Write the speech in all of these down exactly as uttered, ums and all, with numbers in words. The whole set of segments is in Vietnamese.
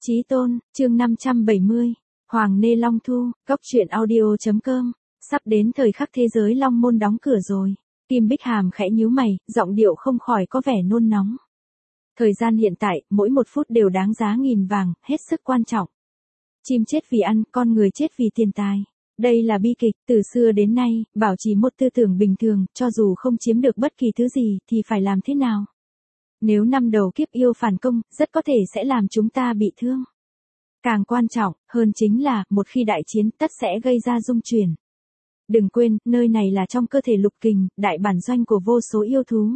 Chí tôn, chương năm trăm bảy mươi, Hoàng Nê Long Thu, Cốc truyện audio.com, sắp đến thời khắc thế giới Long Môn đóng cửa rồi. Kim Bích Hàm khẽ nhíu mày, giọng điệu không khỏi có vẻ nôn nóng. Thời gian hiện tại, mỗi một phút đều đáng giá nghìn vàng, hết sức quan trọng. Chim chết vì ăn, con người chết vì tiền tài. Đây là bi kịch, từ xưa đến nay, bảo trì một tư tưởng bình thường, cho dù không chiếm được bất kỳ thứ gì, thì phải làm thế nào? Nếu năm đầu kiếp yêu phản công, rất có thể sẽ làm chúng ta bị thương. Càng quan trọng, hơn chính là, một khi đại chiến, tất sẽ gây ra dung chuyển. Đừng quên, nơi này là trong cơ thể Lục Kình, đại bản doanh của vô số yêu thú.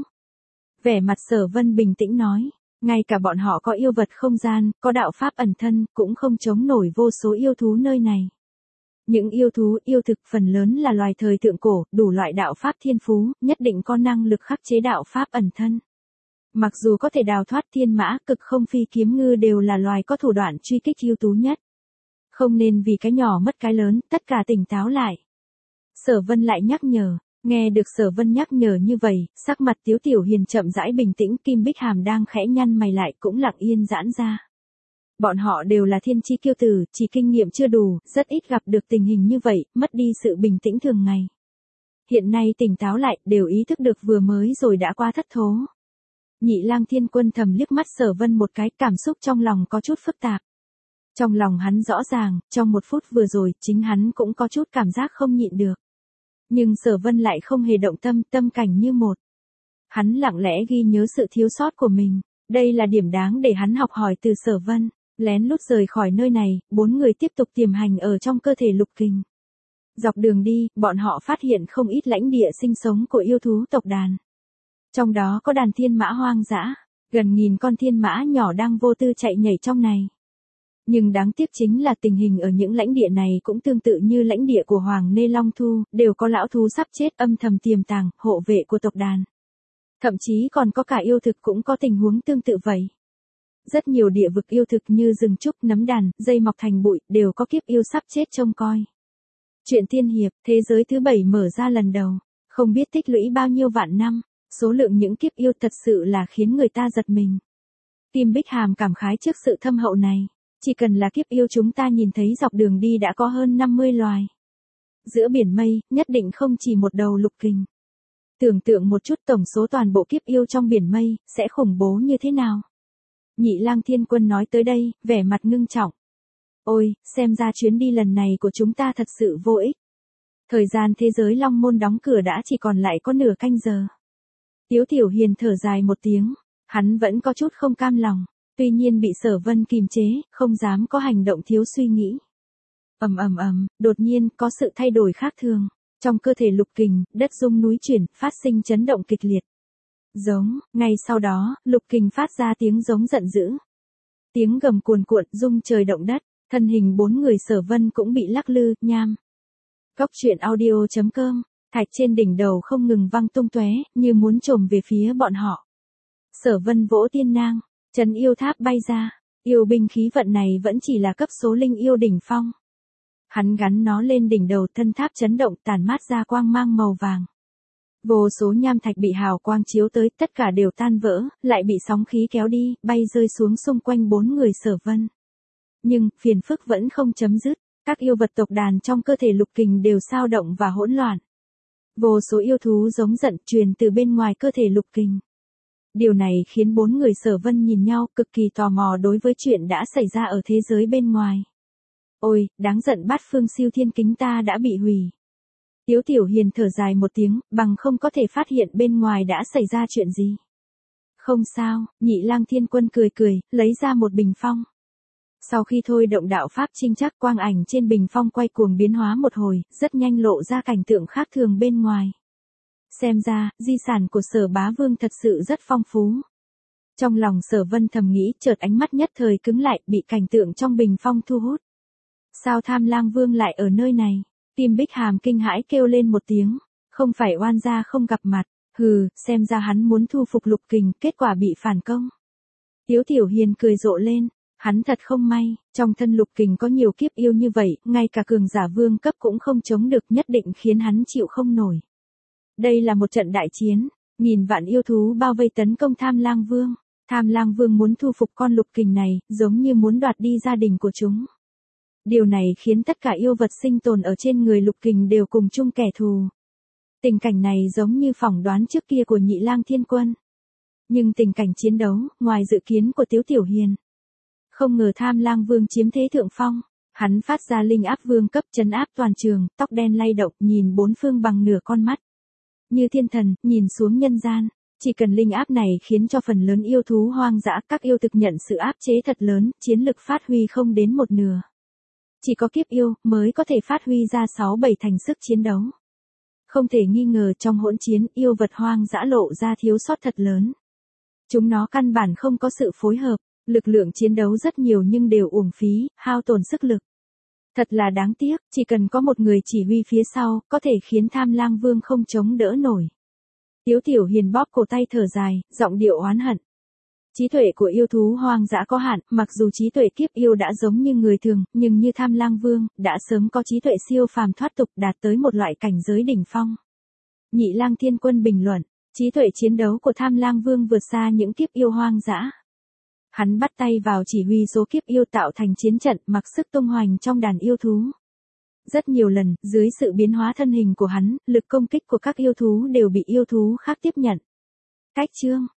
Vẻ mặt Sở Vân bình tĩnh nói, ngay cả bọn họ có yêu vật không gian, có đạo pháp ẩn thân, cũng không chống nổi vô số yêu thú nơi này. Những yêu thú, yêu thực phần lớn là loài thời thượng cổ, đủ loại đạo pháp thiên phú, nhất định có năng lực khắc chế đạo pháp ẩn thân. Mặc dù có thể đào thoát thiên mã, cực không phi kiếm ngư đều là loài có thủ đoạn truy kích ưu tú nhất. Không nên vì cái nhỏ mất cái lớn, tất cả tỉnh táo lại. Sở Vân lại nhắc nhở, nghe được Sở Vân nhắc nhở như vậy, sắc mặt Tiếu Tiểu Hiền chậm rãi bình tĩnh, Kim Bích Hàm đang khẽ nhăn mày lại cũng lặng yên giãn ra. Bọn họ đều là thiên chi kiêu tử, chỉ kinh nghiệm chưa đủ, rất ít gặp được tình hình như vậy, mất đi sự bình tĩnh thường ngày. Hiện nay tỉnh táo lại, đều ý thức được vừa mới rồi đã qua thất thố. Nhị Lang Thiên Quân thầm liếc mắt Sở Vân một cái, cảm xúc trong lòng có chút phức tạp. Trong lòng hắn rõ ràng, trong một phút vừa rồi, chính hắn cũng có chút cảm giác không nhịn được. Nhưng Sở Vân lại không hề động tâm, tâm cảnh như một. Hắn lặng lẽ ghi nhớ sự thiếu sót của mình, đây là điểm đáng để hắn học hỏi từ Sở Vân. Lén lút rời khỏi nơi này, bốn người tiếp tục tiềm hành ở trong cơ thể Lục Kình. Dọc đường đi, bọn họ phát hiện không ít lãnh địa sinh sống của yêu thú tộc đàn. Trong đó có đàn thiên mã hoang dã, gần nghìn con thiên mã nhỏ đang vô tư chạy nhảy trong này. Nhưng đáng tiếc chính là tình hình ở những lãnh địa này cũng tương tự như lãnh địa của Hoàng Nê Long Thu, đều có lão thú sắp chết âm thầm tiềm tàng, hộ vệ của tộc đàn. Thậm chí còn có cả yêu thực cũng có tình huống tương tự vậy. Rất nhiều địa vực yêu thực như rừng trúc, nấm đàn, dây mọc thành bụi, đều có kiếp yêu sắp chết trông coi. Chuyện tiên hiệp, thế giới thứ bảy mở ra lần đầu, không biết tích lũy bao nhiêu vạn năm, số lượng những kiếp yêu thật sự là khiến người ta giật mình. Kim Bích Hàm cảm khái trước sự thâm hậu này, chỉ cần là kiếp yêu chúng ta nhìn thấy dọc đường đi đã có hơn năm mươi loài. Giữa biển mây, nhất định không chỉ một đầu Lục Kình. Tưởng tượng một chút tổng số toàn bộ kiếp yêu trong biển mây, sẽ khủng bố như thế nào? Nhị Lang Thiên Quân nói tới đây, vẻ mặt ngưng trọng. Ôi, xem ra chuyến đi lần này của chúng ta thật sự vô ích. Thời gian thế giới Long Môn đóng cửa đã chỉ còn lại có nửa canh giờ. Tiếu Tiểu Hiền thở dài một tiếng, hắn vẫn có chút không cam lòng, tuy nhiên bị Sở Vân kìm chế, không dám có hành động thiếu suy nghĩ. Ầm ầm ầm, đột nhiên có sự thay đổi khác thường, trong cơ thể Lục Kình, đất rung núi chuyển, phát sinh chấn động kịch liệt. Giống, ngay sau đó, Lục Kình phát ra tiếng giống giận dữ. Tiếng gầm cuồn cuộn rung trời động đất, thân hình bốn người Sở Vân cũng bị lắc lư, nham. Cốc truyện audio.com, thạch trên đỉnh đầu không ngừng văng tung tóe, như muốn chồm về phía bọn họ. Sở Vân vỗ tiên nang, trấn yêu tháp bay ra, yêu binh khí vận này vẫn chỉ là cấp số linh yêu đỉnh phong. Hắn gắn nó lên đỉnh đầu, thân tháp chấn động tản mát ra quang mang màu vàng. Vô số nham thạch bị hào quang chiếu tới, tất cả đều tan vỡ, lại bị sóng khí kéo đi, bay rơi xuống xung quanh bốn người Sở Vân. Nhưng, phiền phức vẫn không chấm dứt, các yêu vật tộc đàn trong cơ thể Lục Kình đều xao động và hỗn loạn. Vô số yêu thú giống giận truyền từ bên ngoài cơ thể Lục Kình. Điều này khiến bốn người Sở Vân nhìn nhau, cực kỳ tò mò đối với chuyện đã xảy ra ở thế giới bên ngoài. Ôi, đáng giận, bát phương siêu thiên kính ta đã bị hủy. Tiếu Tiểu Hiền thở dài một tiếng, bằng không có thể phát hiện bên ngoài đã xảy ra chuyện gì. Không sao, Nhị Lang Thiên Quân cười cười, lấy ra một bình phong. Sau khi thôi động đạo pháp trinh chắc, quang ảnh trên bình phong quay cuồng biến hóa một hồi, rất nhanh lộ ra cảnh tượng khác thường bên ngoài. Xem ra, di sản của Sở Bá Vương thật sự rất phong phú. Trong lòng Sở Vân thầm nghĩ, chợt ánh mắt nhất thời cứng lại, bị cảnh tượng trong bình phong thu hút. Sao Tham Lang Vương lại ở nơi này? Kim Bích Hàm kinh hãi kêu lên một tiếng, không phải oan gia không gặp mặt, hừ, xem ra hắn muốn thu phục Lục Kình, kết quả bị phản công. Tiếu Tiểu Hiền cười rộ lên, hắn thật không may, trong thân Lục Kình có nhiều kiếp yêu như vậy, ngay cả cường giả vương cấp cũng không chống được, nhất định khiến hắn chịu không nổi. Đây là một trận đại chiến, nghìn vạn yêu thú bao vây tấn công Tham Lang Vương, Tham Lang Vương muốn thu phục con lục kình này, giống như muốn đoạt đi gia đình của chúng. Điều này khiến tất cả yêu vật sinh tồn ở trên người lục kình đều cùng chung kẻ thù. Tình cảnh này giống như phỏng đoán trước kia của Nhị Lang Thiên Quân. Nhưng tình cảnh chiến đấu, ngoài dự kiến của Tiếu Tiểu Hiền. Không ngờ Tham Lang Vương chiếm thế thượng phong. Hắn phát ra linh áp vương cấp trấn áp toàn trường, tóc đen lay động, nhìn bốn phương bằng nửa con mắt. Như thiên thần, nhìn xuống nhân gian. Chỉ cần linh áp này khiến cho phần lớn yêu thú hoang dã, các yêu thực nhận sự áp chế thật lớn, chiến lực phát huy không đến một nửa. Chỉ có kiếp yêu mới có thể phát huy ra sáu bảy thành sức chiến đấu. Không thể nghi ngờ trong hỗn chiến, yêu vật hoang dã lộ ra thiếu sót thật lớn. Chúng nó căn bản không có sự phối hợp, lực lượng chiến đấu rất nhiều nhưng đều uổng phí, hao tổn sức lực. Thật là đáng tiếc, chỉ cần có một người chỉ huy phía sau, có thể khiến Tham Lang Vương không chống đỡ nổi. Tiếu Tiểu Hiền bóp cổ tay thở dài, giọng điệu oán hận. Trí tuệ của yêu thú hoang dã có hạn, mặc dù trí tuệ kiếp yêu đã giống như người thường, nhưng như Tham Lang Vương, đã sớm có trí tuệ siêu phàm thoát tục đạt tới một loại cảnh giới đỉnh phong. Nhị Lang Thiên Quân bình luận, trí tuệ chiến đấu của Tham Lang Vương vượt xa những kiếp yêu hoang dã. Hắn bắt tay vào chỉ huy số kiếp yêu tạo thành chiến trận, mặc sức tung hoành trong đàn yêu thú. Rất nhiều lần, dưới sự biến hóa thân hình của hắn, lực công kích của các yêu thú đều bị yêu thú khác tiếp nhận. Cách chương